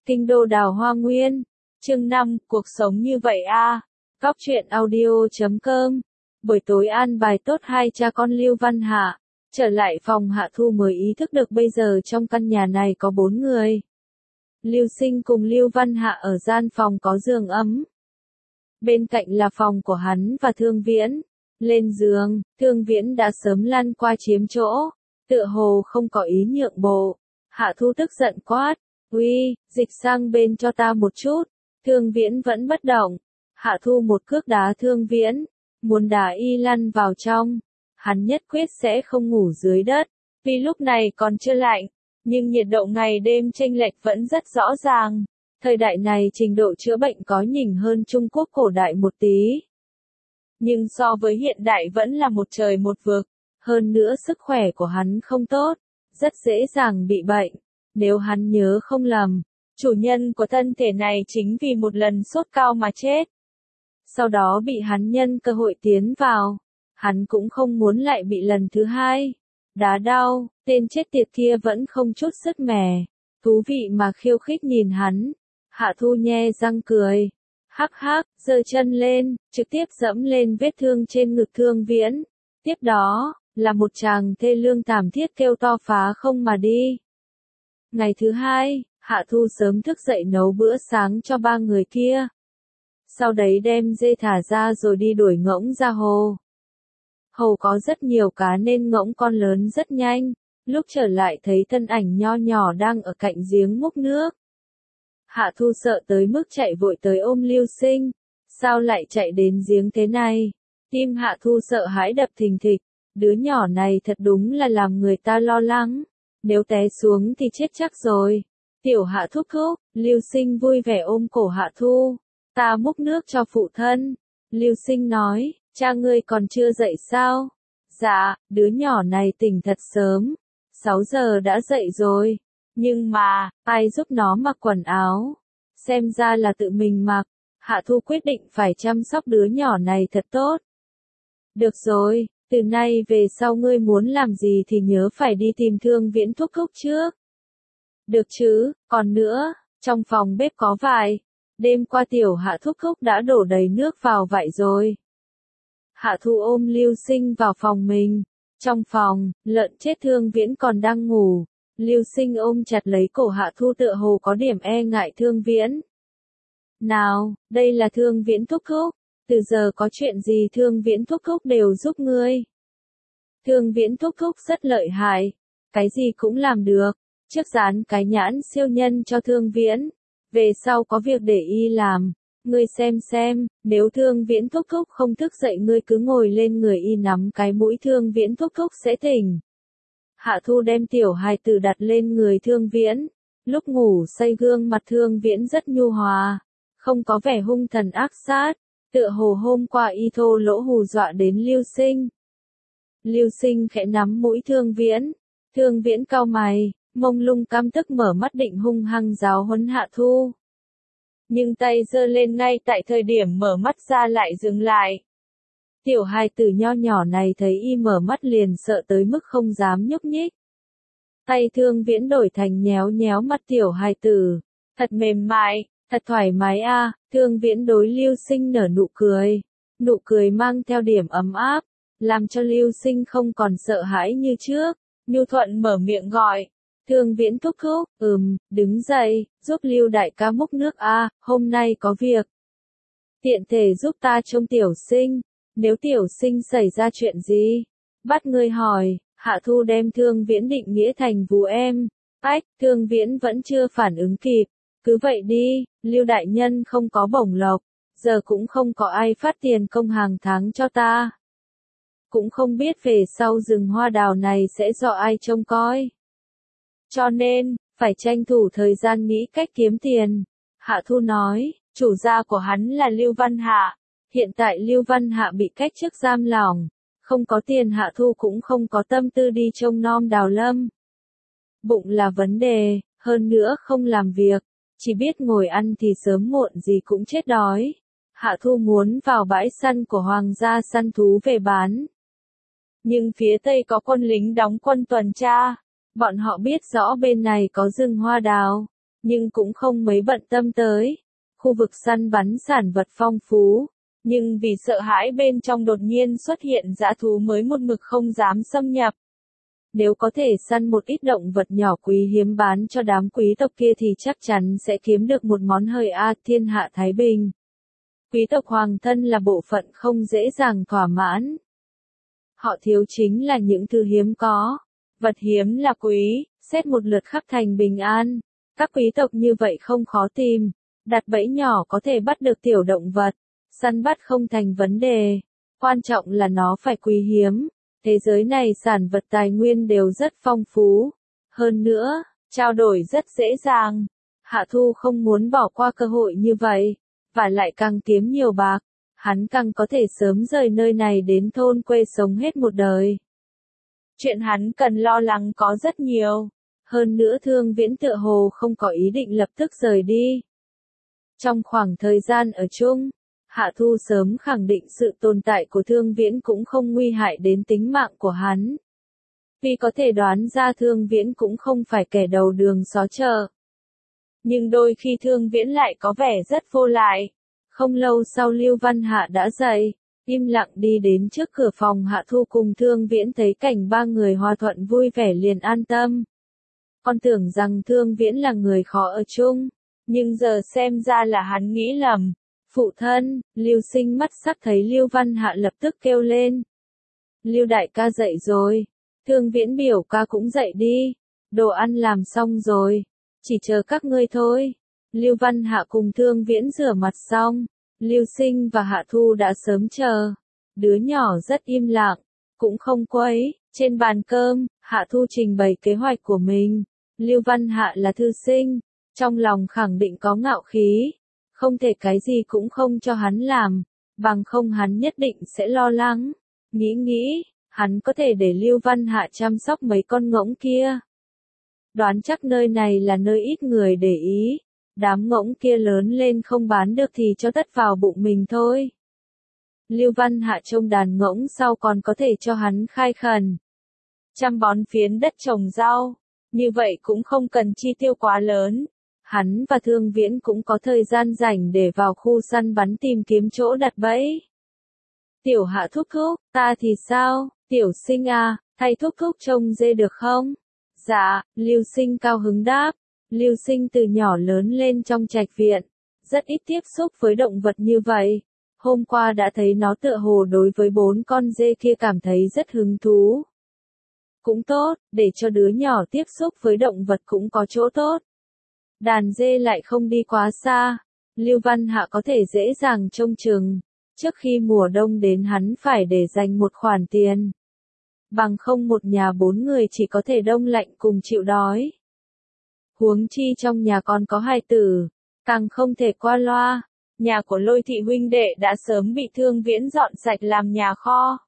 Kinh đô đào hoa nguyên. Chương 5, cuộc sống như vậy a. Cóc truyện audio.com. Buổi tối an bài tốt hai cha con Lưu Văn Hạ. Trở lại phòng Hạ Thu mới ý thức được bây giờ trong căn nhà này có 4 người. Lưu Sinh cùng Lưu Văn Hạ ở gian phòng có giường ấm. Bên cạnh là phòng của hắn và Thương Viễn. Lên giường, Thương Viễn đã sớm lăn qua chiếm chỗ. Tựa hồ không có ý nhượng bộ. Hạ Thu tức giận quát. Uy, dịch sang bên cho ta một chút. Thương Viễn vẫn bất động. Hạ Thu một cước đá Thương Viễn. Muốn đá y lăn vào trong. Hắn nhất quyết sẽ không ngủ dưới đất. Vì lúc này còn chưa lạnh. Nhưng nhiệt độ ngày đêm chênh lệch vẫn rất rõ ràng. Thời đại này trình độ chữa bệnh có nhỉnh hơn Trung Quốc cổ đại một tí. Nhưng so với hiện đại vẫn là một trời một vực. Hơn nữa sức khỏe của hắn không tốt. Rất dễ dàng bị bệnh. Nếu hắn nhớ không lầm, chủ nhân của thân thể này chính vì một lần sốt cao mà chết. Sau đó bị hắn nhân cơ hội tiến vào. Hắn cũng không muốn lại bị lần thứ hai. Đá đau, tên chết tiệt kia vẫn không chút sứt mẻ. Thú vị mà khiêu khích nhìn hắn. Hạ Thu nhe răng cười. Hắc hắc, giơ chân lên, trực tiếp dẫm lên vết thương trên ngực Thương Viễn. Tiếp đó, là một tràng thê lương thảm thiết kêu to phá không mà đi. Ngày thứ hai, Hạ Thu sớm thức dậy nấu bữa sáng cho 3 người kia. Sau đấy đem dê thả ra rồi đi đuổi ngỗng ra hồ. Hồ có rất nhiều cá nên ngỗng con lớn rất nhanh. Lúc trở lại thấy thân ảnh nho nhỏ đang ở cạnh giếng múc nước. Hạ Thu sợ tới mức chạy vội tới ôm Lưu Sinh. Sao lại chạy đến giếng thế này? Tim Hạ Thu sợ hãi đập thình thịch. Đứa nhỏ này thật đúng là làm người ta lo lắng. Nếu té xuống thì chết chắc rồi. Tiểu Hạ thúc thúc, Lưu Sinh vui vẻ ôm cổ Hạ Thu. Ta múc nước cho phụ thân. Lưu Sinh nói, cha ngươi còn chưa dậy sao? Dạ, đứa nhỏ này tỉnh thật sớm. 6 giờ đã dậy rồi. Nhưng mà, ai giúp nó mặc quần áo? Xem ra là tự mình mặc. Hạ Thu quyết định phải chăm sóc đứa nhỏ này thật tốt. Được rồi, từ nay về sau ngươi muốn làm gì thì nhớ phải đi tìm Thương Viễn thúc thúc trước. Được chứ, còn nữa, trong phòng bếp có vải. Đêm qua tiểu Hạ thúc thúc đã đổ đầy nước vào vải rồi. Hạ Thu ôm Lưu Sinh vào phòng mình. Trong phòng, lợn chết Thương Viễn còn đang ngủ. Lưu Sinh ôm chặt lấy cổ Hạ Thu tựa hồ có điểm e ngại Thương Viễn. Nào, đây là Thương Viễn thúc thúc. Từ giờ có chuyện gì Thương Viễn thúc thúc đều giúp ngươi. Thương Viễn thúc thúc rất lợi hại. Cái gì cũng làm được. Trước dán cái nhãn siêu nhân cho Thương Viễn. Về sau có việc để y làm. Ngươi xem, nếu Thương Viễn thúc thúc không thức dậy ngươi cứ ngồi lên người y nắm cái mũi Thương Viễn thúc thúc sẽ tỉnh. Hạ Thu đem tiểu hài tử đặt lên người Thương Viễn. Lúc ngủ say gương mặt Thương Viễn rất nhu hòa. Không có vẻ hung thần ác sát. Tựa hồ hôm qua y thô lỗ hù dọa đến Lưu Sinh. Lưu Sinh khẽ nắm mũi Thương Viễn. Thương Viễn cau mày, mông lung căm tức mở mắt định hung hăng giáo huấn Hạ Thu. Nhưng tay giơ lên ngay tại thời điểm mở mắt ra lại dừng lại. Tiểu hài tử nho nhỏ này thấy y mở mắt liền sợ tới mức không dám nhúc nhích. Tay Thương Viễn đổi thành nhéo nhéo mặt tiểu hài tử. Thật mềm mại, thật thoải mái a. Thương Viễn đối Lưu Sinh nở nụ cười. Nụ cười mang theo điểm ấm áp. Làm cho Lưu Sinh không còn sợ hãi như trước. Nhu thuận mở miệng gọi. Thương Viễn thúc thúc, đứng dậy, giúp Lưu đại ca múc nước a, hôm nay có việc. Tiện thể giúp ta trông tiểu sinh, nếu tiểu sinh xảy ra chuyện gì, bắt ngươi hỏi. Hạ Thu đem Thương Viễn định nghĩa thành vú em. Thương Viễn vẫn chưa phản ứng kịp. Cứ vậy đi, Lưu đại nhân không có bổng lộc, giờ cũng không có ai phát tiền công hàng tháng cho ta. Cũng không biết về sau rừng hoa đào này sẽ do ai trông coi. Cho nên, phải tranh thủ thời gian nghĩ cách kiếm tiền. Hạ Thu nói, chủ gia của hắn là Lưu Văn Hạ. Hiện tại Lưu Văn Hạ bị cách chức giam lỏng. Không có tiền Hạ Thu cũng không có tâm tư đi trông nom Đào Lâm. Bụng là vấn đề, hơn nữa không làm việc. Chỉ biết ngồi ăn thì sớm muộn gì cũng chết đói. Hạ Thu muốn vào bãi săn của hoàng gia săn thú về bán. Nhưng phía tây có quân lính đóng quân tuần tra. Bọn họ biết rõ bên này có rừng hoa đào. nhưng cũng không mấy bận tâm tới. Khu vực săn bắn sản vật phong phú, nhưng vì sợ hãi bên trong đột nhiên xuất hiện dã thú mới một mực không dám xâm nhập. Nếu có thể săn một ít động vật nhỏ quý hiếm bán cho đám quý tộc kia thì chắc chắn sẽ kiếm được một món hời thiên hạ thái bình. Quý tộc hoàng thân là bộ phận không dễ dàng thỏa mãn. Họ thiếu chính là những thứ hiếm có. Vật hiếm là quý, xét một lượt khắp thành bình an. Các quý tộc như vậy không khó tìm. Đặt bẫy nhỏ có thể bắt được tiểu động vật. Săn bắt không thành vấn đề. Quan trọng là nó phải quý hiếm. Thế giới này sản vật tài nguyên đều rất phong phú. Hơn nữa, trao đổi rất dễ dàng. Hạ Thu không muốn bỏ qua cơ hội như vậy. Và lại càng kiếm nhiều bạc, hắn càng có thể sớm rời nơi này đến thôn quê sống hết một đời. Chuyện hắn cần lo lắng có rất nhiều. Hơn nữa Thương Viễn tựa hồ không có ý định lập tức rời đi. Trong khoảng thời gian ở chung, Hạ Thu sớm khẳng định sự tồn tại của Thương Viễn cũng không nguy hại đến tính mạng của hắn. Vì có thể đoán ra Thương Viễn cũng không phải kẻ đầu đường xó chợ. Nhưng đôi khi Thương Viễn lại có vẻ rất vô lại. Không lâu sau Lưu Văn Hạ đã dậy, im lặng đi đến trước cửa phòng Hạ Thu cùng Thương Viễn thấy cảnh ba người hòa thuận vui vẻ liền an tâm. Con tưởng rằng Thương Viễn là người khó ở chung, nhưng giờ xem ra là hắn nghĩ lầm. Phụ thân, Lưu Sinh mắt sắc thấy Lưu Văn Hạ lập tức kêu lên. Lưu đại ca dậy rồi. Thương Viễn biểu ca cũng dậy đi. Đồ ăn làm xong rồi. Chỉ chờ các ngươi thôi. Lưu Văn Hạ cùng Thương Viễn rửa mặt xong. Lưu Sinh và Hạ Thu đã sớm chờ. Đứa nhỏ rất im lặng, cũng không quấy. Trên bàn cơm, Hạ Thu trình bày kế hoạch của mình. Lưu Văn Hạ là thư sinh, trong lòng khẳng định có ngạo khí. Không thể cái gì cũng không cho hắn làm, bằng không hắn nhất định sẽ lo lắng. Nghĩ, hắn có thể để Lưu Văn Hạ chăm sóc mấy con ngỗng kia. Đoán chắc nơi này là nơi ít người để ý. Đám ngỗng kia lớn lên không bán được thì cho tất vào bụng mình thôi. Lưu Văn Hạ trông đàn ngỗng sau còn có thể cho hắn khai khẩn. Chăm bón phiến đất trồng rau. Như vậy cũng không cần chi tiêu quá lớn. Hắn và Thương Viễn cũng có thời gian rảnh để vào khu săn bắn tìm kiếm chỗ đặt bẫy. Tiểu Hạ thúc thúc, ta thì sao? Tiểu Sinh à, thay thúc thúc trông dê được không? Dạ, Lưu Sinh cao hứng đáp. Lưu Sinh từ nhỏ lớn lên trong trạch viện, rất ít tiếp xúc với động vật như vậy. Hôm qua đã thấy nó tựa hồ đối với 4 con dê kia cảm thấy rất hứng thú. Cũng tốt, để cho đứa nhỏ tiếp xúc với động vật cũng có chỗ tốt. Đàn dê lại không đi quá xa, Lưu Văn Hạ có thể dễ dàng trông chừng. Trước khi mùa đông đến hắn phải để dành một khoản tiền. Bằng không một nhà 4 người chỉ có thể đông lạnh cùng chịu đói. Huống chi trong nhà còn có hài tử, càng không thể qua loa. Nhà của Lôi thị huynh đệ đã sớm bị Thương Viễn dọn sạch làm nhà kho.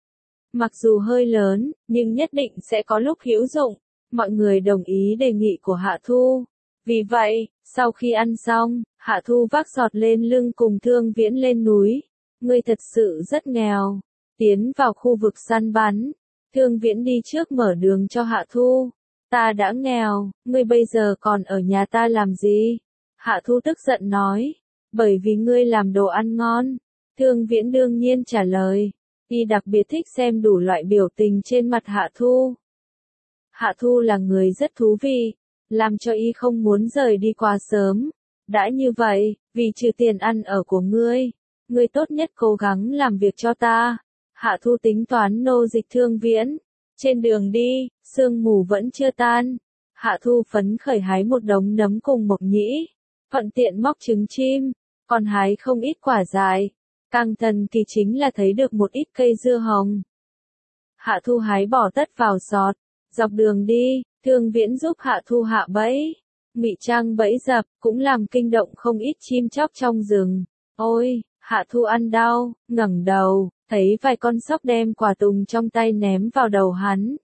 Mặc dù hơi lớn, nhưng nhất định sẽ có lúc hữu dụng. Mọi người đồng ý đề nghị của Hạ Thu. Vì vậy, sau khi ăn xong, Hạ Thu vác giọt lên lưng cùng Thương Viễn lên núi. Ngươi thật sự rất nghèo. Tiến vào khu vực săn bắn. Thương Viễn đi trước mở đường cho Hạ Thu. Ta đã nghèo, ngươi bây giờ còn ở nhà ta làm gì? Hạ Thu tức giận nói. Bởi vì ngươi làm đồ ăn ngon. Thương Viễn đương nhiên trả lời. Y đặc biệt thích xem đủ loại biểu tình trên mặt Hạ Thu. Hạ Thu là người rất thú vị, làm cho Y không muốn rời đi quá sớm. Đã như vậy, vì trừ tiền ăn ở của ngươi tốt nhất cố gắng làm việc cho ta. Hạ Thu tính toán nô dịch Thương Viễn. Trên đường đi, sương mù vẫn chưa tan. Hạ Thu phấn khởi hái một đống nấm cùng mộc nhĩ. Thuận tiện móc trứng chim, còn hái không ít quả dại. Càng thần kỳ chính là thấy được một ít cây dưa hồng. Hạ Thu hái bỏ tất vào giọt. Dọc đường đi, Thương Viễn giúp Hạ Thu hạ bẫy. Ngụy trang bẫy dập, cũng làm kinh động không ít chim chóc trong rừng. Ôi, Hạ Thu ăn đau, ngẩng đầu, thấy vài con sóc đem quả tùng trong tay ném vào đầu hắn.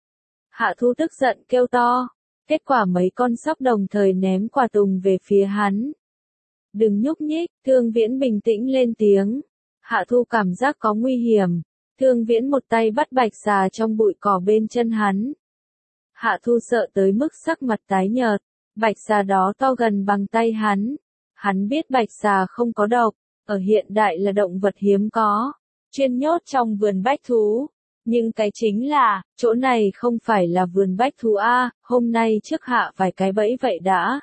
Hạ Thu tức giận kêu to. Kết quả mấy con sóc đồng thời ném quả tùng về phía hắn. Đừng nhúc nhích, Thương Viễn bình tĩnh lên tiếng. Hạ Thu cảm giác có nguy hiểm. Thương Viễn một tay bắt bạch xà trong bụi cỏ bên chân hắn. Hạ Thu sợ tới mức sắc mặt tái nhợt. Bạch xà đó to gần bằng tay hắn. Hắn biết bạch xà không có độc, ở hiện đại là động vật hiếm có, chuyên nhốt trong vườn bách thú. Nhưng cái chính là, chỗ này không phải là vườn bách thú a, hôm nay trước hạ vài cái bẫy vậy đã.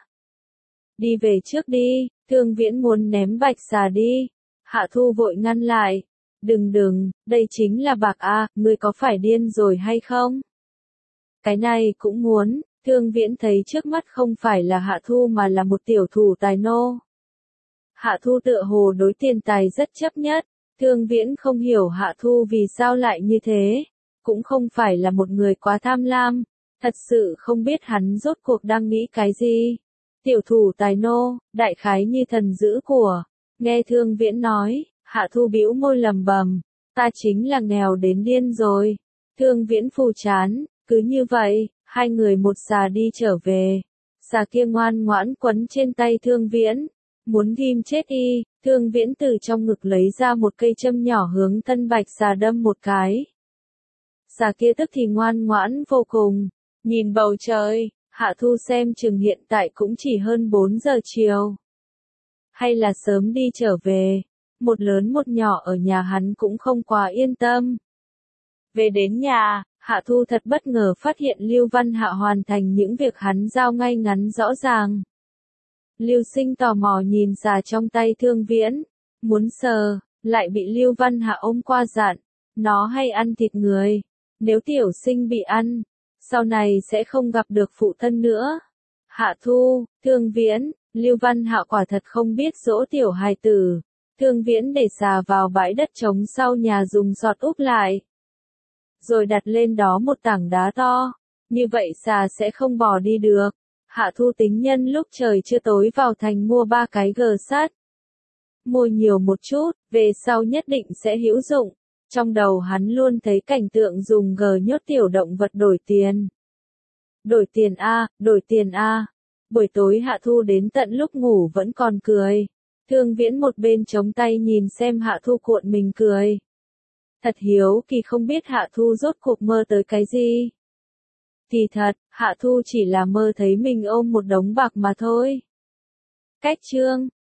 Đi về trước đi, Thương Viễn muốn ném bạch xà đi. Hạ Thu vội ngăn lại. Đừng, đây chính là bạc a, ngươi có phải điên rồi hay không? Cái này cũng muốn, Thương Viễn thấy trước mắt không phải là Hạ Thu mà là một tiểu thủ tài nô. Hạ Thu tựa hồ đối tiền tài rất chấp nhất, Thương Viễn không hiểu Hạ Thu vì sao lại như thế, cũng không phải là một người quá tham lam, thật sự không biết hắn rốt cuộc đang nghĩ cái gì. Tiểu thủ tài nô, đại khái như thần giữ của, nghe Thương Viễn nói, Hạ Thu bĩu môi lầm bầm, ta chính là nghèo đến điên rồi. Thương Viễn phù chán, cứ như vậy, hai người một xà đi trở về. Xà kia ngoan ngoãn quấn trên tay Thương Viễn, muốn ghim chết y, Thương Viễn từ trong ngực lấy ra một cây châm nhỏ hướng thân bạch xà đâm một cái. Xà kia tức thì ngoan ngoãn vô cùng, nhìn bầu trời, Hạ Thu xem chừng hiện tại cũng chỉ hơn 4 giờ chiều. Hay là sớm đi trở về, một lớn một nhỏ ở nhà hắn cũng không quá yên tâm. Về đến nhà, Hạ Thu thật bất ngờ phát hiện Lưu Văn Hạ hoàn thành những việc hắn giao ngay ngắn rõ ràng. Lưu Sinh tò mò nhìn xà trong tay Thương Viễn, muốn sờ, lại bị Lưu Văn Hạ ôm qua dặn, nó hay ăn thịt người, nếu tiểu sinh bị ăn, sau này sẽ không gặp được phụ thân nữa. Hạ Thu, Thương Viễn, Lưu Văn Hạ quả thật không biết dỗ tiểu hài tử. Thương Viễn để xà vào bãi đất trống sau nhà dùng sọt úp lại, rồi đặt lên đó một tảng đá to, như vậy xà sẽ không bò đi được. Hạ Thu tính nhân lúc trời chưa tối vào thành mua 3 cái gờ sắt. Mua nhiều một chút, về sau nhất định sẽ hữu dụng. Trong đầu hắn luôn thấy cảnh tượng dùng gờ nhốt tiểu động vật đổi tiền. Đổi tiền a, đổi tiền a. Buổi tối Hạ Thu đến tận lúc ngủ vẫn còn cười. Thương Viễn một bên chống tay nhìn xem Hạ Thu cuộn mình cười. Thật hiếu kỳ không biết Hạ Thu rốt cuộc mơ tới cái gì. Thì thật, Hạ Thu chỉ là mơ thấy mình ôm một đống bạc mà thôi. Cách chương